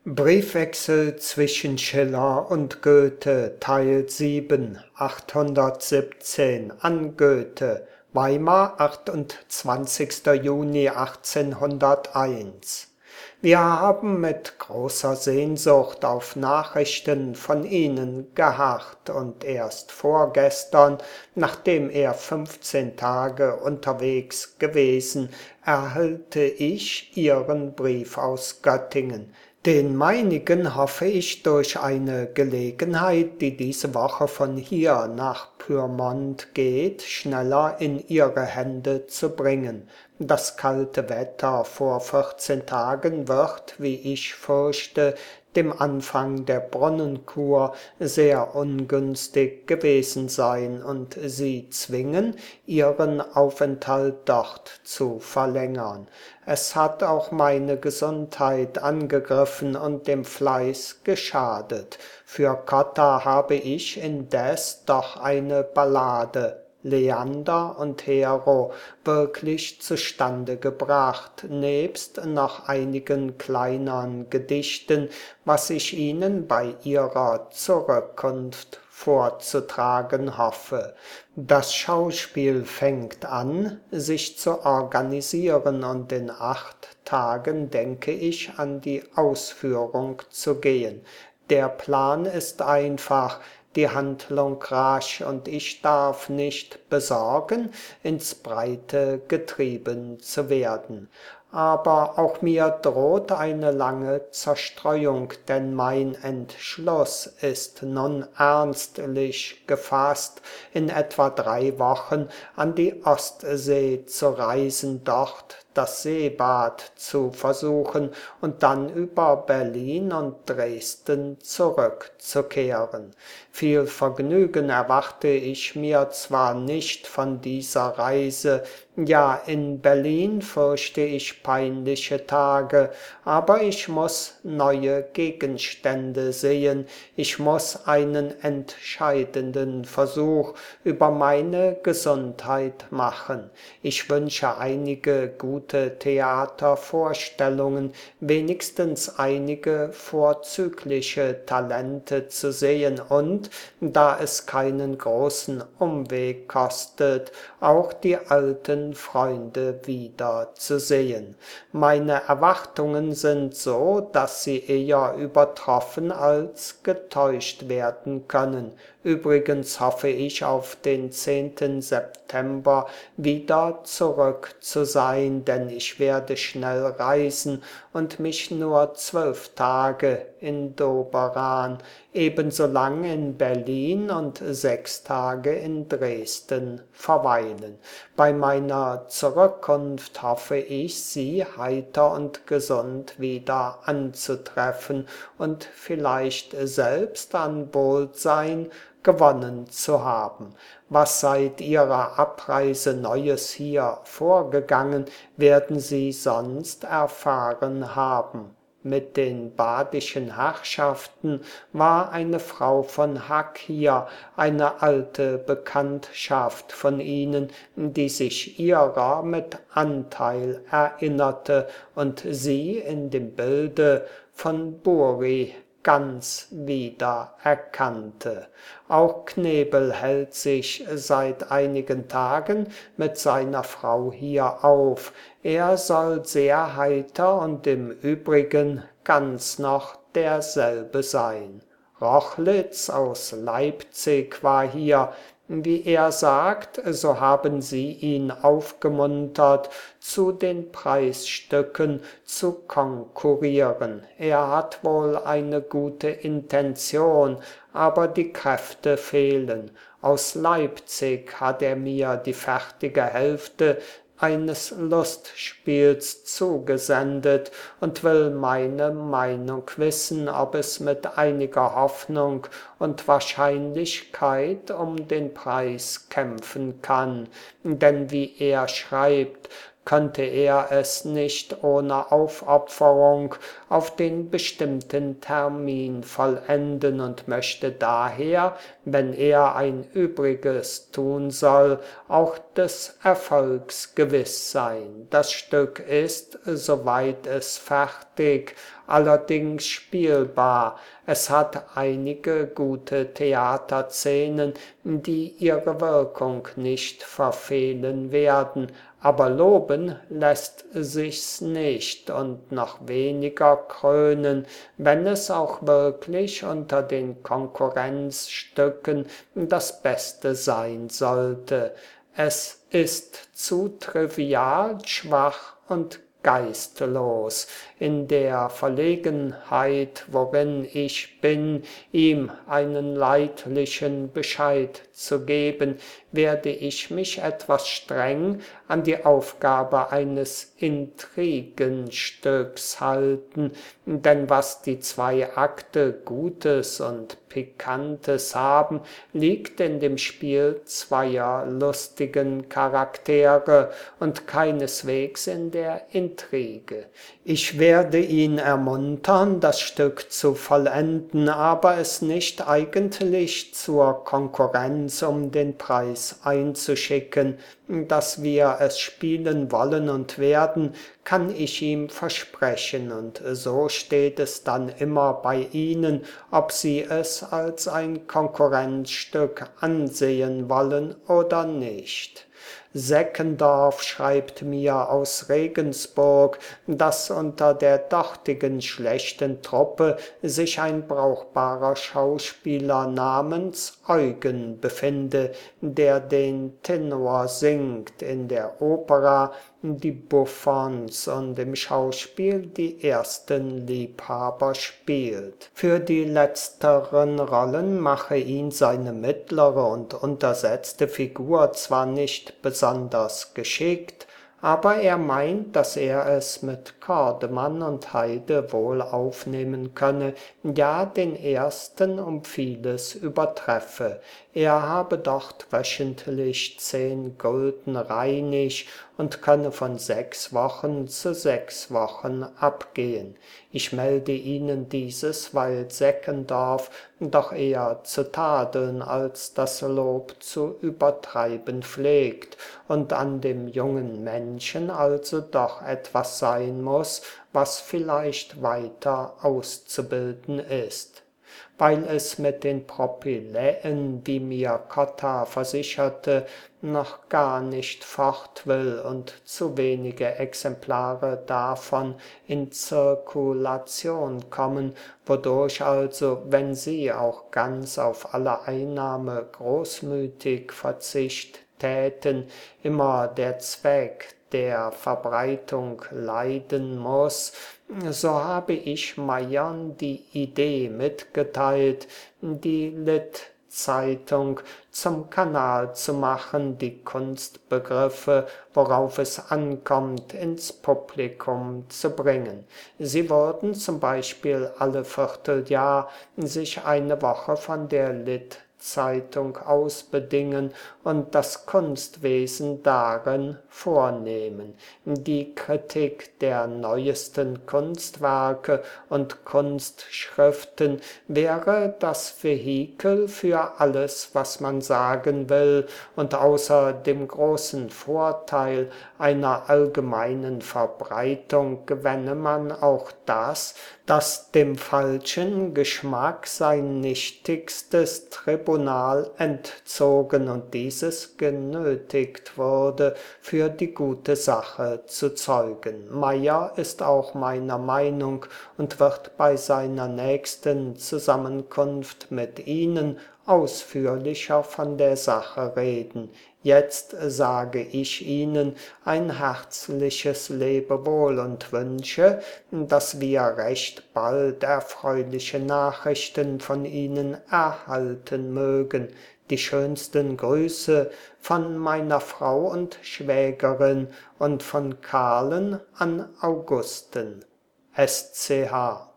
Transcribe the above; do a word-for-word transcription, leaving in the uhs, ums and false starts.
Briefwechsel zwischen Schiller und Goethe, Teil sieben, achthundertsiebzehn, an Goethe, Weimar, achtundzwanzigster Juni achtzehnhunderteins. Wir haben mit großer Sehnsucht auf Nachrichten von Ihnen geharrt und erst vorgestern, nachdem er fünfzehn Tage unterwegs gewesen, erhalte ich Ihren Brief aus Göttingen. Den meinigen hoffe ich durch eine Gelegenheit, die diese Woche von hier nach Pyrmont geht, schneller in Ihre Hände zu bringen. Das kalte Wetter vor vierzehn Tagen wird, wie ich fürchte, dem Anfang der Brunnenkur sehr ungünstig gewesen sein und Sie zwingen, Ihren Aufenthalt dort zu verlängern. Es hat auch meine Gesundheit angegriffen und dem Fleiß geschadet. Für Cotta habe ich indes doch eine Ballade, Leander und Hero, wirklich zustande gebracht, nebst noch einigen kleinern Gedichten, was ich Ihnen bei Ihrer Zurückkunft vorzutragen hoffe. Das Schauspiel fängt an, sich zu organisieren, und in acht Tagen denke ich, an die Ausführung zu gehen. Der Plan ist einfach, die Handlung rasch, und ich darf nicht besorgen, ins Breite getrieben zu werden. Aber auch mir droht eine lange Zerstreuung, denn mein Entschluss ist nun ernstlich gefasst, in etwa drei Wochen an die Ostsee zu reisen, dort das Seebad zu versuchen und dann über Berlin und Dresden zurückzukehren. Viel Vergnügen erwarte ich mir zwar nicht von dieser Reise, ja, in Berlin fürchte ich peinliche Tage, aber ich muß neue Gegenstände sehen, ich muß einen entscheidenden Versuch über meine Gesundheit machen. Ich wünsche einige gute Theatervorstellungen, wenigstens einige vorzügliche Talente zu sehen und, da es keinen großen Umweg kostet, auch die alten Freunde wieder zu sehen. Meine Erwartungen sind so, dass sie eher übertroffen als getäuscht werden können. Übrigens hoffe ich, auf den zehnten September wieder zurück zu sein, denn ich werde schnell reisen und mich nur zwölf Tage in Doberan, ebenso lang in Berlin und sechs Tage in Dresden verweilen. Bei meiner Zurückkunft hoffe ich, Sie heiter und gesund wieder anzutreffen und vielleicht selbst an Wohlsein gewonnen zu haben. Was seit Ihrer Abreise Neues hier vorgegangen, werden Sie sonst erfahren haben. Mit den badischen Herrschaften war eine Frau von Hack hier, eine alte Bekanntschaft von Ihnen, die sich Ihrer mit Anteil erinnerte und Sie in dem Bilde von Buri ganz wieder erkannte. Auch Knebel hält sich seit einigen Tagen mit seiner Frau hier auf. Er soll sehr heiter und im Übrigen ganz noch derselbe sein. Rochlitz aus Leipzig war hier. Wie er sagt, so haben sie ihn aufgemuntert, zu den Preisstücken zu konkurrieren. Er hat wohl eine gute Intention, aber die Kräfte fehlen. Aus Leipzig hat er mir die fertige Hälfte eines Lustspiels zugesendet und will meine Meinung wissen, ob es mit einiger Hoffnung und Wahrscheinlichkeit um den Preis kämpfen kann. Denn wie er schreibt, könnte er es nicht ohne Aufopferung auf den bestimmten Termin vollenden und möchte daher, wenn er ein Übriges tun soll, auch des Erfolgs gewiss sein. Das Stück ist, soweit es fertig, allerdings spielbar. Es hat einige gute Theaterszenen, die ihre Wirkung nicht verfehlen werden, aber loben lässt sich's nicht und noch weniger krönen, wenn es auch wirklich unter den Konkurrenzstücken das Beste sein sollte. Es ist zu trivial, schwach und geistlos. In der Verlegenheit, worin ich bin, ihm einen leidlichen Bescheid zu geben, werde ich mich etwas streng an die Aufgabe eines Intrigenstücks halten, denn was die zwei Akte Gutes und Pikantes haben, liegt in dem Spiel zweier lustigen Charaktere und keineswegs in der Intrige. Ich werde ihn ermuntern, das Stück zu vollenden, aber es nicht eigentlich zur Konkurrenz um den Preis einzuschicken. Dass wir es spielen wollen und werden, kann ich ihm versprechen, und so steht es dann immer bei Ihnen, ob Sie es als ein Konkurrenzstück ansehen wollen oder nicht. Seckendorf schreibt mir aus Regensburg, dass unter der dortigen schlechten Truppe sich ein brauchbarer Schauspieler namens Eugen befinde, der den Tenor singt, in der Opera die Buffons und im Schauspiel die ersten Liebhaber spielt. Für die letzteren Rollen mache ihn seine mittlere und untersetzte Figur zwar nicht besonders geschickt, aber er meint, dass er es mit Cordemann und Heide wohl aufnehmen könne, ja den ersten um vieles übertreffe. Er habe dort wöchentlich zehn Gulden reinig und könne von sechs Wochen zu sechs Wochen abgehen. Ich melde Ihnen dieses, weil Seckendorf doch eher zu tadeln als das Lob zu übertreiben pflegt und an dem jungen Menschen also doch etwas sein muß, was vielleicht weiter auszubilden ist. Weil es mit den Propyläen, wie mir Cotta versicherte, noch gar nicht fort will und zu wenige Exemplare davon in Zirkulation kommen, wodurch also, wenn Sie auch ganz auf alle Einnahme großmütig Verzicht täten, immer der Zweck der Verbreitung leiden muß, so habe ich Meiern die Idee mitgeteilt, die Lit-Zeitung zum Kanal zu machen, die Kunstbegriffe, worauf es ankommt, ins Publikum zu bringen. Sie würden zum Beispiel alle Vierteljahr sich eine Woche von der Lit Zeitung ausbedingen und das Kunstwesen darin vornehmen, die Kritik der neuesten Kunstwerke und Kunstschriften wäre das Vehikel für alles, was man sagen will, und außer dem großen Vorteil einer allgemeinen Verbreitung gewänne man auch das, dass dem falschen Geschmack sein nichtigstes Tribunal entzogen und dieses genötigt wurde, für die gute Sache zu zeugen. Meyer ist auch meiner Meinung und wird bei seiner nächsten Zusammenkunft mit Ihnen ausführlicher von der Sache reden. Jetzt sage ich Ihnen ein herzliches Lebewohl und wünsche, dass wir recht bald erfreuliche Nachrichten von Ihnen erhalten mögen. Die schönsten Grüße von meiner Frau und Schwägerin und von Karlen an Augusten. S C H